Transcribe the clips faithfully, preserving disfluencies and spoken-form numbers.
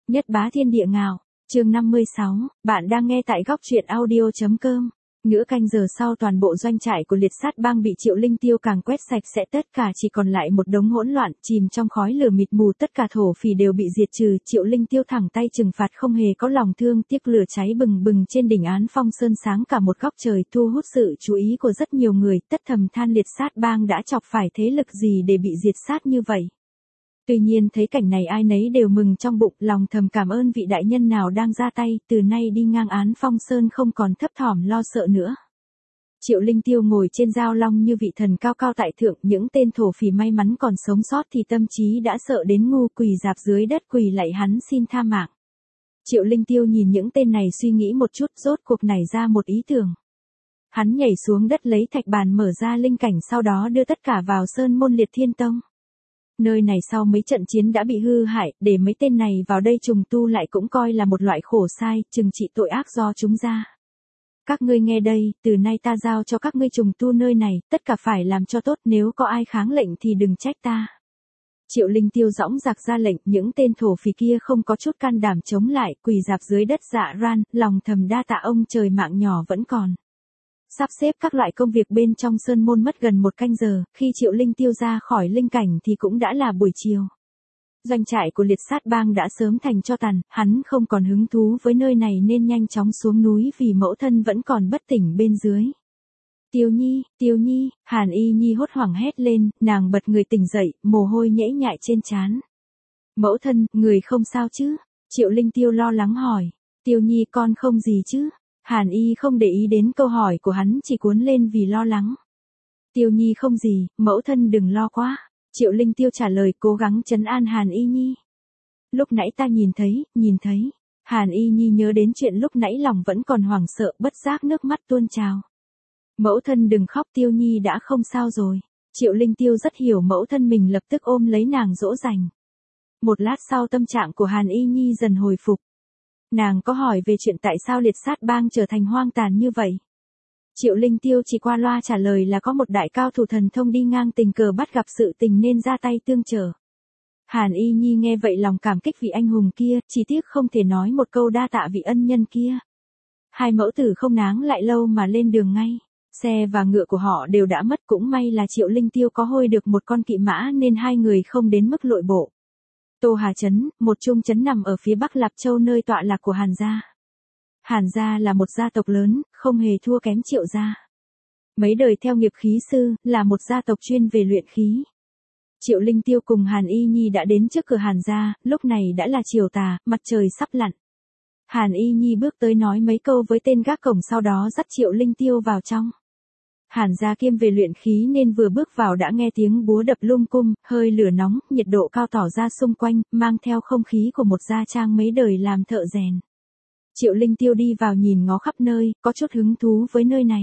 Nhất bá thiên địa ngạo, chương năm mươi sáu, bạn đang nghe tại góc truyện audio.com. Nửa canh giờ sau toàn bộ doanh trại của liệt sát bang bị Triệu Linh Tiêu càng quét sạch sẽ, tất cả chỉ còn lại một đống hỗn loạn, chìm trong khói lửa mịt mù, tất cả thổ phỉ đều bị diệt trừ. Triệu Linh Tiêu thẳng tay trừng phạt, không hề có lòng thương tiếc, lửa cháy bừng bừng trên đỉnh Án Phong Sơn sáng cả một góc trời, thu hút sự chú ý của rất nhiều người, tất thầm than liệt sát bang đã chọc phải thế lực gì để bị diệt sát như vậy. Tuy nhiên thấy cảnh này ai nấy đều mừng trong bụng, lòng thầm cảm ơn vị đại nhân nào đang ra tay, từ nay đi ngang Án Phong Sơn không còn thấp thỏm lo sợ nữa. Triệu Linh Tiêu ngồi trên dao long như vị thần cao cao tại thượng, những tên thổ phỉ may mắn còn sống sót thì tâm trí đã sợ đến ngu, quỳ rạp dưới đất quỳ lạy hắn xin tha mạng. Triệu Linh Tiêu nhìn những tên này suy nghĩ một chút, rốt cuộc nảy ra một ý tưởng. Hắn nhảy xuống đất lấy thạch bàn mở ra linh cảnh, sau đó đưa tất cả vào Sơn Môn Liệt Thiên Tông. Nơi này sau mấy trận chiến đã bị hư hại, để mấy tên này vào đây trùng tu lại cũng coi là một loại khổ sai, trừng trị tội ác do chúng ra. Các ngươi nghe đây, từ nay ta giao cho các ngươi trùng tu nơi này, tất cả phải làm cho tốt, nếu có ai kháng lệnh thì đừng trách ta. Triệu Linh Tiêu dõng dạc ra lệnh, những tên thổ phỉ kia không có chút can đảm chống lại, quỳ rạp dưới đất dạ ran, lòng thầm đa tạ ông trời mạng nhỏ vẫn còn. Sắp xếp các loại công việc bên trong sơn môn mất gần một canh giờ, khi Triệu Linh Tiêu ra khỏi linh cảnh thì cũng đã là buổi chiều. Doanh trại của liệt sát bang đã sớm thành tro tàn, hắn không còn hứng thú với nơi này nên nhanh chóng xuống núi vì mẫu thân vẫn còn bất tỉnh bên dưới. Tiêu Nhi, Tiêu Nhi, Hàn Y Nhi hốt hoảng hét lên, nàng bật người tỉnh dậy, mồ hôi nhễ nhại trên trán. Mẫu thân, người không sao chứ? Triệu Linh Tiêu lo lắng hỏi. Tiêu Nhi con không gì chứ? Hàn Y không để ý đến câu hỏi của hắn, chỉ cuốn lên vì lo lắng. Tiêu Nhi không gì, mẫu thân đừng lo quá. Triệu Linh Tiêu trả lời, cố gắng trấn an Hàn Y Nhi. Lúc nãy ta nhìn thấy, nhìn thấy. Hàn Y Nhi nhớ đến chuyện lúc nãy lòng vẫn còn hoảng sợ, bất giác nước mắt tuôn trào. Mẫu thân đừng khóc, Tiêu Nhi đã không sao rồi. Triệu Linh Tiêu rất hiểu mẫu thân mình, lập tức ôm lấy nàng dỗ dành. Một lát sau tâm trạng của Hàn Y Nhi dần hồi phục. Nàng có hỏi về chuyện tại sao liệt sát bang trở thành hoang tàn như vậy. Triệu Linh Tiêu chỉ qua loa trả lời là có một đại cao thủ thần thông đi ngang tình cờ bắt gặp sự tình nên ra tay tương trợ. Hàn Y Nhi nghe vậy lòng cảm kích vị anh hùng kia, chỉ tiếc không thể nói một câu đa tạ vị ân nhân kia. Hai mẫu tử không náng lại lâu mà lên đường ngay. Xe và ngựa của họ đều đã mất, cũng may là Triệu Linh Tiêu có hôi được một con kỵ mã nên hai người không đến mức lội bộ. Tô Hà Trấn, một trung trấn nằm ở phía bắc Lạp Châu nơi tọa lạc của Hàn gia. Hàn gia là một gia tộc lớn, không hề thua kém Triệu gia. Mấy đời theo nghiệp khí sư, là một gia tộc chuyên về luyện khí. Triệu Linh Tiêu cùng Hàn Y Nhi đã đến trước cửa Hàn gia, lúc này đã là chiều tà, mặt trời sắp lặn. Hàn Y Nhi bước tới nói mấy câu với tên gác cổng, sau đó dắt Triệu Linh Tiêu vào trong. Hàn gia kiêm về luyện khí nên vừa bước vào đã nghe tiếng búa đập lung cung, hơi lửa nóng, nhiệt độ cao tỏ ra xung quanh, mang theo không khí của một gia trang mấy đời làm thợ rèn. Triệu Linh Tiêu đi vào nhìn ngó khắp nơi, có chút hứng thú với nơi này.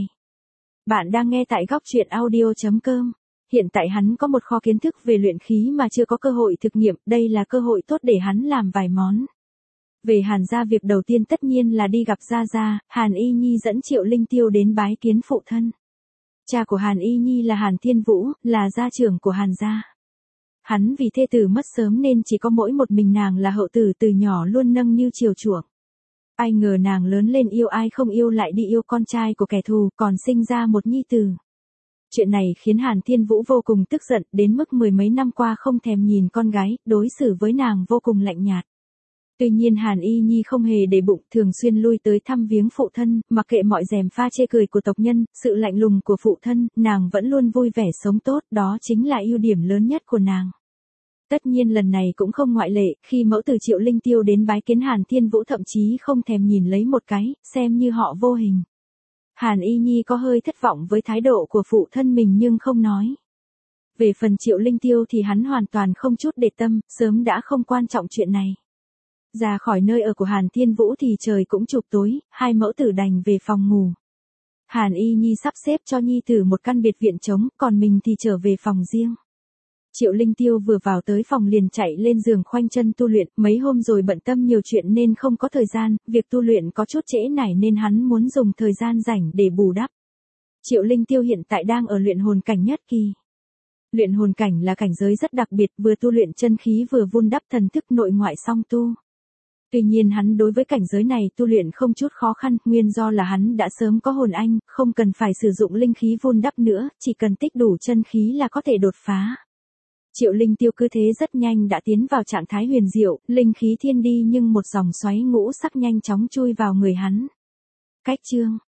Bạn đang nghe tại góc truyện audio.com. Hiện tại hắn có một kho kiến thức về luyện khí mà chưa có cơ hội thực nghiệm, đây là cơ hội tốt để hắn làm vài món. Về Hàn gia, việc đầu tiên tất nhiên là đi gặp Gia Gia. Hàn Y Nhi dẫn Triệu Linh Tiêu đến bái kiến phụ thân. Cha của Hàn Y Nhi là Hàn Thiên Vũ, là gia trưởng của Hàn gia. Hắn vì thê tử mất sớm nên chỉ có mỗi một mình nàng là hậu tử, từ nhỏ luôn nâng niu chiều chuộng. Ai ngờ nàng lớn lên yêu ai không yêu, lại đi yêu con trai của kẻ thù, còn sinh ra một nhi tử. Chuyện này khiến Hàn Thiên Vũ vô cùng tức giận, đến mức mười mấy năm qua không thèm nhìn con gái, đối xử với nàng vô cùng lạnh nhạt. Tuy nhiên Hàn Y Nhi không hề để bụng, thường xuyên lui tới thăm viếng phụ thân, mặc kệ mọi gièm pha chê cười của tộc nhân, sự lạnh lùng của phụ thân, nàng vẫn luôn vui vẻ sống tốt, đó chính là ưu điểm lớn nhất của nàng. Tất nhiên lần này cũng không ngoại lệ, khi mẫu tử Triệu Linh Tiêu đến bái kiến Hàn Thiên Vũ thậm chí không thèm nhìn lấy một cái, xem như họ vô hình. Hàn Y Nhi có hơi thất vọng với thái độ của phụ thân mình nhưng không nói. Về phần Triệu Linh Tiêu thì hắn hoàn toàn không chút để tâm, sớm đã không quan trọng chuyện này. Ra khỏi nơi ở của Hàn Thiên Vũ thì trời cũng chụp tối, hai mẫu tử đành về phòng ngủ. Hàn Y Nhi sắp xếp cho nhi tử một căn biệt viện trống, còn mình thì trở về phòng riêng. Triệu Linh Tiêu vừa vào tới phòng liền chạy lên giường khoanh chân tu luyện, mấy hôm rồi bận tâm nhiều chuyện nên không có thời gian, việc tu luyện có chút trễ nải nên hắn muốn dùng thời gian rảnh để bù đắp. Triệu Linh Tiêu hiện tại đang ở luyện hồn cảnh nhất kỳ. Luyện hồn cảnh là cảnh giới rất đặc biệt, vừa tu luyện chân khí vừa vun đắp thần thức nội ngoại song tu. Tuy nhiên hắn đối với cảnh giới này tu luyện không chút khó khăn, nguyên do là hắn đã sớm có hồn anh, không cần phải sử dụng linh khí vun đắp nữa, chỉ cần tích đủ chân khí là có thể đột phá. Triệu Linh Tiêu cứ thế rất nhanh đã tiến vào trạng thái huyền diệu, linh khí thiên đi nhưng một dòng xoáy ngũ sắc nhanh chóng chui vào người hắn. Cách chương